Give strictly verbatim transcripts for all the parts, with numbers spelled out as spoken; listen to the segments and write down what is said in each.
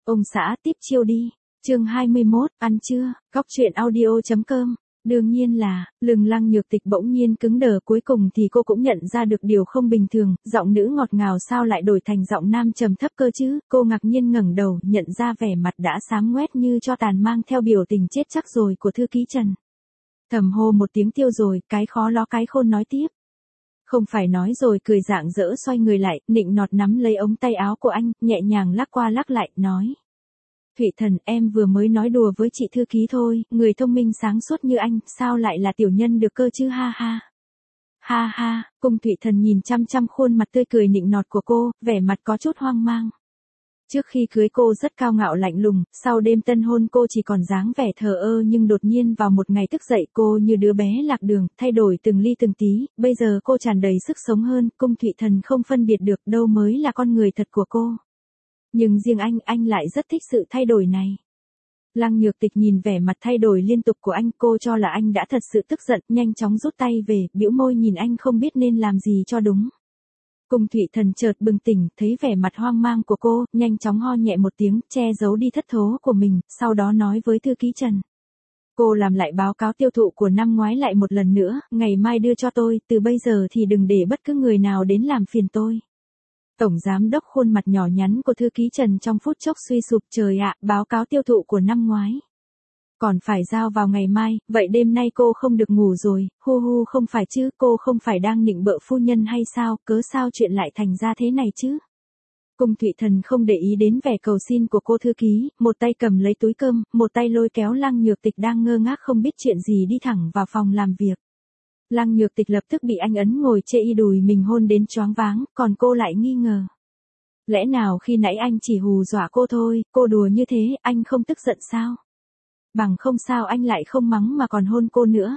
Ông xã tiếp chiêu đi. Chương hai mươi mốt, ăn trưa, Cóc truyện audio chấm com. Đương nhiên là, lừng Lăng Nhược Tịch bỗng nhiên cứng đờ, cuối cùng thì cô cũng nhận ra được điều không bình thường, giọng nữ ngọt ngào sao lại đổi thành giọng nam trầm thấp cơ chứ. Cô ngạc nhiên ngẩng đầu, nhận ra vẻ mặt đã xám ngoét như cho tàn mang theo biểu tình chết chắc rồi của thư ký Trần. Thầm hô một tiếng tiêu rồi, cái khó ló cái khôn nói tiếp. Không phải nói rồi, cười rạng rỡ xoay người lại, nịnh nọt nắm lấy ống tay áo của anh, nhẹ nhàng lắc qua lắc lại, nói. Thụy Thần, em vừa mới nói đùa với chị thư ký thôi, người thông minh sáng suốt như anh, sao lại là tiểu nhân được cơ chứ, ha ha. Ha ha, Cung Thụy Thần nhìn chăm chăm khuôn mặt tươi cười nịnh nọt của cô, vẻ mặt có chút hoang mang. Trước khi cưới cô rất cao ngạo lạnh lùng, sau đêm tân hôn cô chỉ còn dáng vẻ thờ ơ, nhưng đột nhiên vào một ngày thức dậy cô như đứa bé lạc đường, thay đổi từng ly từng tí, bây giờ cô tràn đầy sức sống hơn, Cung Thụy Thần không phân biệt được đâu mới là con người thật của cô. Nhưng riêng anh, anh lại rất thích sự thay đổi này. Lăng Nhược Tịch nhìn vẻ mặt thay đổi liên tục của anh, cô cho là anh đã thật sự tức giận, nhanh chóng rút tay về, bĩu môi nhìn anh không biết nên làm gì cho đúng. Cung Thụy Thần chợt bừng tỉnh, thấy vẻ mặt hoang mang của cô, nhanh chóng ho nhẹ một tiếng, che giấu đi thất thố của mình, sau đó nói với thư ký Trần. Cô làm lại báo cáo tiêu thụ của năm ngoái lại một lần nữa, ngày mai đưa cho tôi, từ bây giờ thì đừng để bất cứ người nào đến làm phiền tôi. Tổng giám đốc khuôn mặt nhỏ nhắn của thư ký Trần trong phút chốc suy sụp, trời ạ, báo cáo tiêu thụ của năm ngoái. Còn phải giao vào ngày mai, vậy đêm nay cô không được ngủ rồi, hu hu không phải chứ, cô không phải đang nịnh bợ phu nhân hay sao, cớ sao chuyện lại thành ra thế này chứ. Cung Thụy Thần không để ý đến vẻ cầu xin của cô thư ký, một tay cầm lấy túi cơm, một tay lôi kéo Lăng Nhược Tịch đang ngơ ngác không biết chuyện gì đi thẳng vào phòng làm việc. Lăng Nhược Tịch lập tức bị anh ấn ngồi chê y đùi mình hôn đến choáng váng, còn cô lại nghi ngờ. Lẽ nào khi nãy anh chỉ hù dọa cô thôi, cô đùa như thế, anh không tức giận sao? Bằng không sao anh lại không mắng mà còn hôn cô nữa.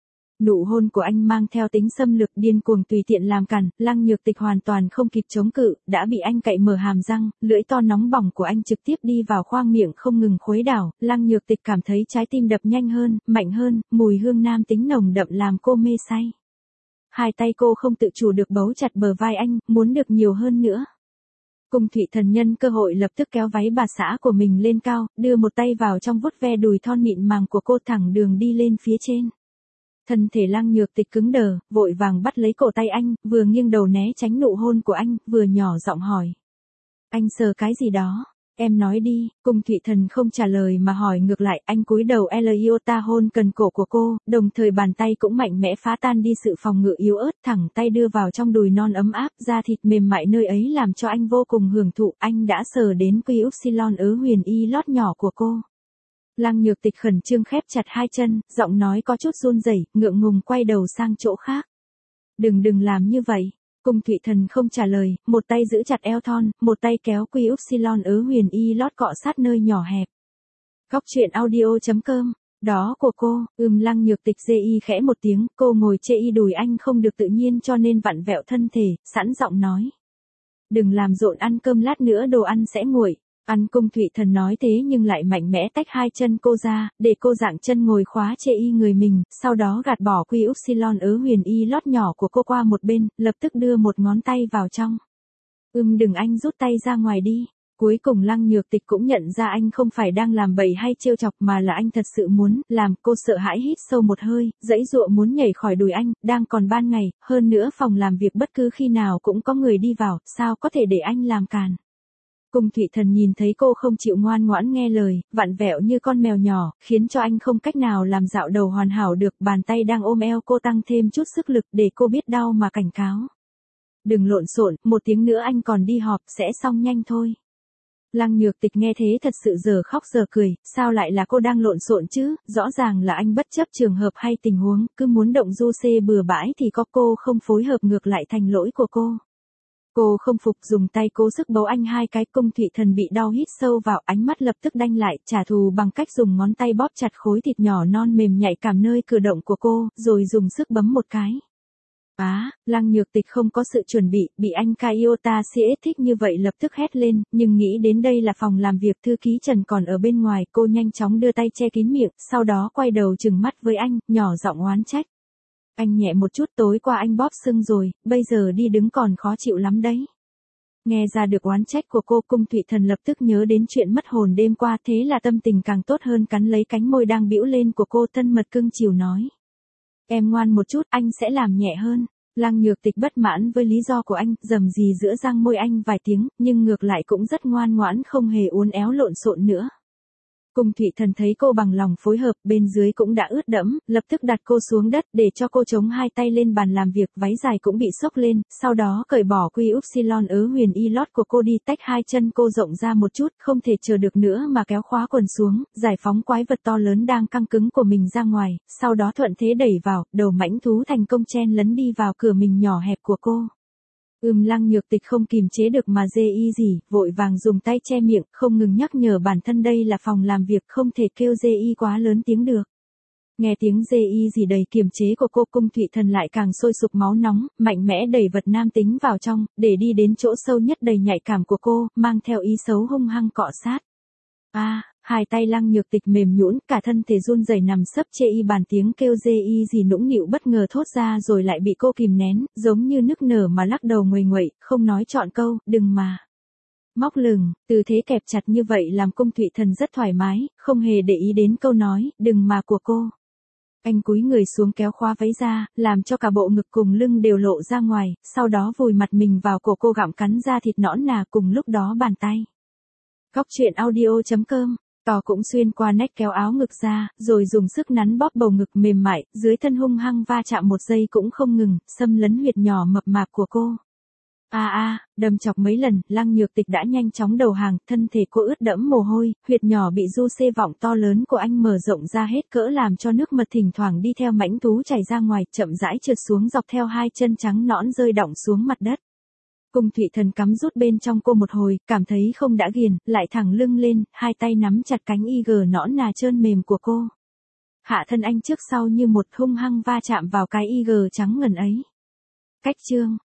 Nụ hôn của anh mang theo tính xâm lược, điên cuồng tùy tiện làm cản, Lăng Nhược Tịch hoàn toàn không kịp chống cự, đã bị anh cạy mở hàm răng, lưỡi to nóng bỏng của anh trực tiếp đi vào khoang miệng không ngừng khuấy đảo, Lăng Nhược Tịch cảm thấy trái tim đập nhanh hơn, mạnh hơn, mùi hương nam tính nồng đậm làm cô mê say. Hai tay cô không tự chủ được bấu chặt bờ vai anh, muốn được nhiều hơn nữa. Cung Thụy Thần nhân cơ hội lập tức kéo váy bà xã của mình lên cao, đưa một tay vào trong vuốt ve đùi thon mịn màng của cô thẳng đường đi lên phía trên. Thân thể Lăng Nhược Tịch cứng đờ, vội vàng bắt lấy cổ tay anh, vừa nghiêng đầu né tránh nụ hôn của anh, vừa nhỏ giọng hỏi. Anh sờ cái gì đó? Em nói đi, Cung Thụy Thần không trả lời mà hỏi ngược lại, anh cúi đầu Eliota hôn cần cổ của cô, đồng thời bàn tay cũng mạnh mẽ phá tan đi sự phòng ngự yếu ớt, thẳng tay đưa vào trong đùi non ấm áp, da thịt mềm mại nơi ấy làm cho anh vô cùng hưởng thụ, anh đã sờ đến quy upsilon ớ huyền y lót nhỏ của cô. Lăng Nhược Tịch khẩn trương khép chặt hai chân, giọng nói có chút run rẩy, ngượng ngùng quay đầu sang chỗ khác. Đừng đừng làm như vậy. Cung Thụy Thần không trả lời, một tay giữ chặt eo thon, một tay kéo quy upsilon ớ huyền y lót cọ sát nơi nhỏ hẹp. Cóc truyện audio chấm com, đó của cô, ừm Lăng Nhược Tịch dê y khẽ một tiếng, cô ngồi chê y đùi anh không được tự nhiên cho nên vặn vẹo thân thể, sẵn giọng nói. Đừng làm rộn, ăn cơm lát nữa đồ ăn sẽ nguội. Ăn. Cung Thụy Thần nói thế nhưng lại mạnh mẽ tách hai chân cô ra, để cô dạng chân ngồi khóa chê y người mình, sau đó gạt bỏ quy upsilon ớ huyền y lót nhỏ của cô qua một bên, lập tức đưa một ngón tay vào trong. Ừm đừng, anh rút tay ra ngoài đi. Cuối cùng Lăng Nhược Tịch cũng nhận ra anh không phải đang làm bậy hay trêu chọc mà là anh thật sự muốn làm, cô sợ hãi hít sâu một hơi, giãy giụa muốn nhảy khỏi đùi anh, đang còn ban ngày, hơn nữa phòng làm việc bất cứ khi nào cũng có người đi vào, sao có thể để anh làm càn. Cung Thụy Thần nhìn thấy cô không chịu ngoan ngoãn nghe lời, vặn vẹo như con mèo nhỏ, khiến cho anh không cách nào làm dạo đầu hoàn hảo được, bàn tay đang ôm eo cô tăng thêm chút sức lực để cô biết đau mà cảnh cáo. Đừng lộn xộn, một tiếng nữa anh còn đi họp, sẽ xong nhanh thôi. Lăng Nhược Tịch nghe thế thật sự giờ khóc giờ cười, sao lại là cô đang lộn xộn chứ, rõ ràng là anh bất chấp trường hợp hay tình huống, cứ muốn động du xê bừa bãi thì có cô không phối hợp ngược lại thành lỗi của cô. Cô không phục, dùng tay cố sức bấu anh hai cái. Cung Thụy Thần bị đau hít sâu vào, ánh mắt lập tức đanh lại, trả thù bằng cách dùng ngón tay bóp chặt khối thịt nhỏ non mềm nhạy cảm nơi cử động của cô, rồi dùng sức bấm một cái. Á, Lăng Nhược Tịch không có sự chuẩn bị, bị anh Kaiota siết thích như vậy lập tức hét lên, nhưng nghĩ đến đây là phòng làm việc thư ký Trần còn ở bên ngoài, cô nhanh chóng đưa tay che kín miệng, sau đó quay đầu trừng mắt với anh, nhỏ giọng oán trách. Anh nhẹ một chút, tối qua anh bóp sưng rồi, bây giờ đi đứng còn khó chịu lắm đấy. Nghe ra được oán trách của cô, Cung Thụy Thần lập tức nhớ đến chuyện mất hồn đêm qua, thế là tâm tình càng tốt hơn, cắn lấy cánh môi đang bĩu lên của cô, thân mật cưng chiều nói. Em ngoan một chút, anh sẽ làm nhẹ hơn. Lăng Nhược Tịch bất mãn với lý do của anh, rầm rì giữa răng môi anh vài tiếng, nhưng ngược lại cũng rất ngoan ngoãn, không hề uốn éo lộn xộn nữa. Cung Thụy Thần thấy cô bằng lòng phối hợp, bên dưới cũng đã ướt đẫm, lập tức đặt cô xuống đất để cho cô chống hai tay lên bàn làm việc, váy dài cũng bị xốc lên, sau đó cởi bỏ quy upsilon ớ huyền y lót của cô đi, tách hai chân cô rộng ra một chút, không thể chờ được nữa mà kéo khóa quần xuống, giải phóng quái vật to lớn đang căng cứng của mình ra ngoài, sau đó thuận thế đẩy vào, đầu mãnh thú thành công chen lấn đi vào cửa mình nhỏ hẹp của cô. Ừm Lăng Nhược Tịch không kìm chế được mà dê y gì, vội vàng dùng tay che miệng, không ngừng nhắc nhở bản thân đây là phòng làm việc, không thể kêu dê y quá lớn tiếng được. Nghe tiếng dê y gì đầy kiềm chế của cô, Cung Thụy Thần lại càng sôi sục máu nóng, mạnh mẽ đẩy vật nam tính vào trong, để đi đến chỗ sâu nhất đầy nhạy cảm của cô, mang theo ý xấu hung hăng cọ sát. A, à, hai tay Lăng Nhược Tịch mềm nhũn, cả thân thể run rẩy nằm sấp chê y bàn, tiếng kêu dê y gì nũng nịu bất ngờ thốt ra rồi lại bị cô kìm nén, giống như nức nở mà lắc đầu nguầy nguậy, không nói trọn câu, đừng mà. Móc lửng, tư thế kẹp chặt như vậy làm Cung Thụy Thần rất thoải mái, không hề để ý đến câu nói, đừng mà của cô. Anh cúi người xuống kéo khóa váy ra, làm cho cả bộ ngực cùng lưng đều lộ ra ngoài, sau đó vùi mặt mình vào cổ cô gặm cắn da thịt nõn nà, cùng lúc đó bàn tay. Cóc truyện audio chấm com, Tò cũng xuyên qua nách kéo áo ngực ra, rồi dùng sức nắn bóp bầu ngực mềm mại, dưới thân hung hăng va chạm một giây cũng không ngừng, xâm lấn huyệt nhỏ mập mạp của cô. A a, đâm chọc mấy lần, Lăng Nhược Tịch đã nhanh chóng đầu hàng, thân thể cô ướt đẫm mồ hôi, huyệt nhỏ bị du xê vọng to lớn của anh mở rộng ra hết cỡ làm cho nước mật thỉnh thoảng đi theo mãnh thú chảy ra ngoài, chậm rãi trượt xuống dọc theo hai chân trắng nõn rơi đọng xuống mặt đất. Cung Thụy Thần cắm rút bên trong cô một hồi, cảm thấy không đã ghiền, lại thẳng lưng lên, hai tay nắm chặt cánh y gờ nõn nà trơn mềm của cô. Hạ thân anh trước sau như một hung hăng va chạm vào cái y gờ trắng ngần ấy. Cách chương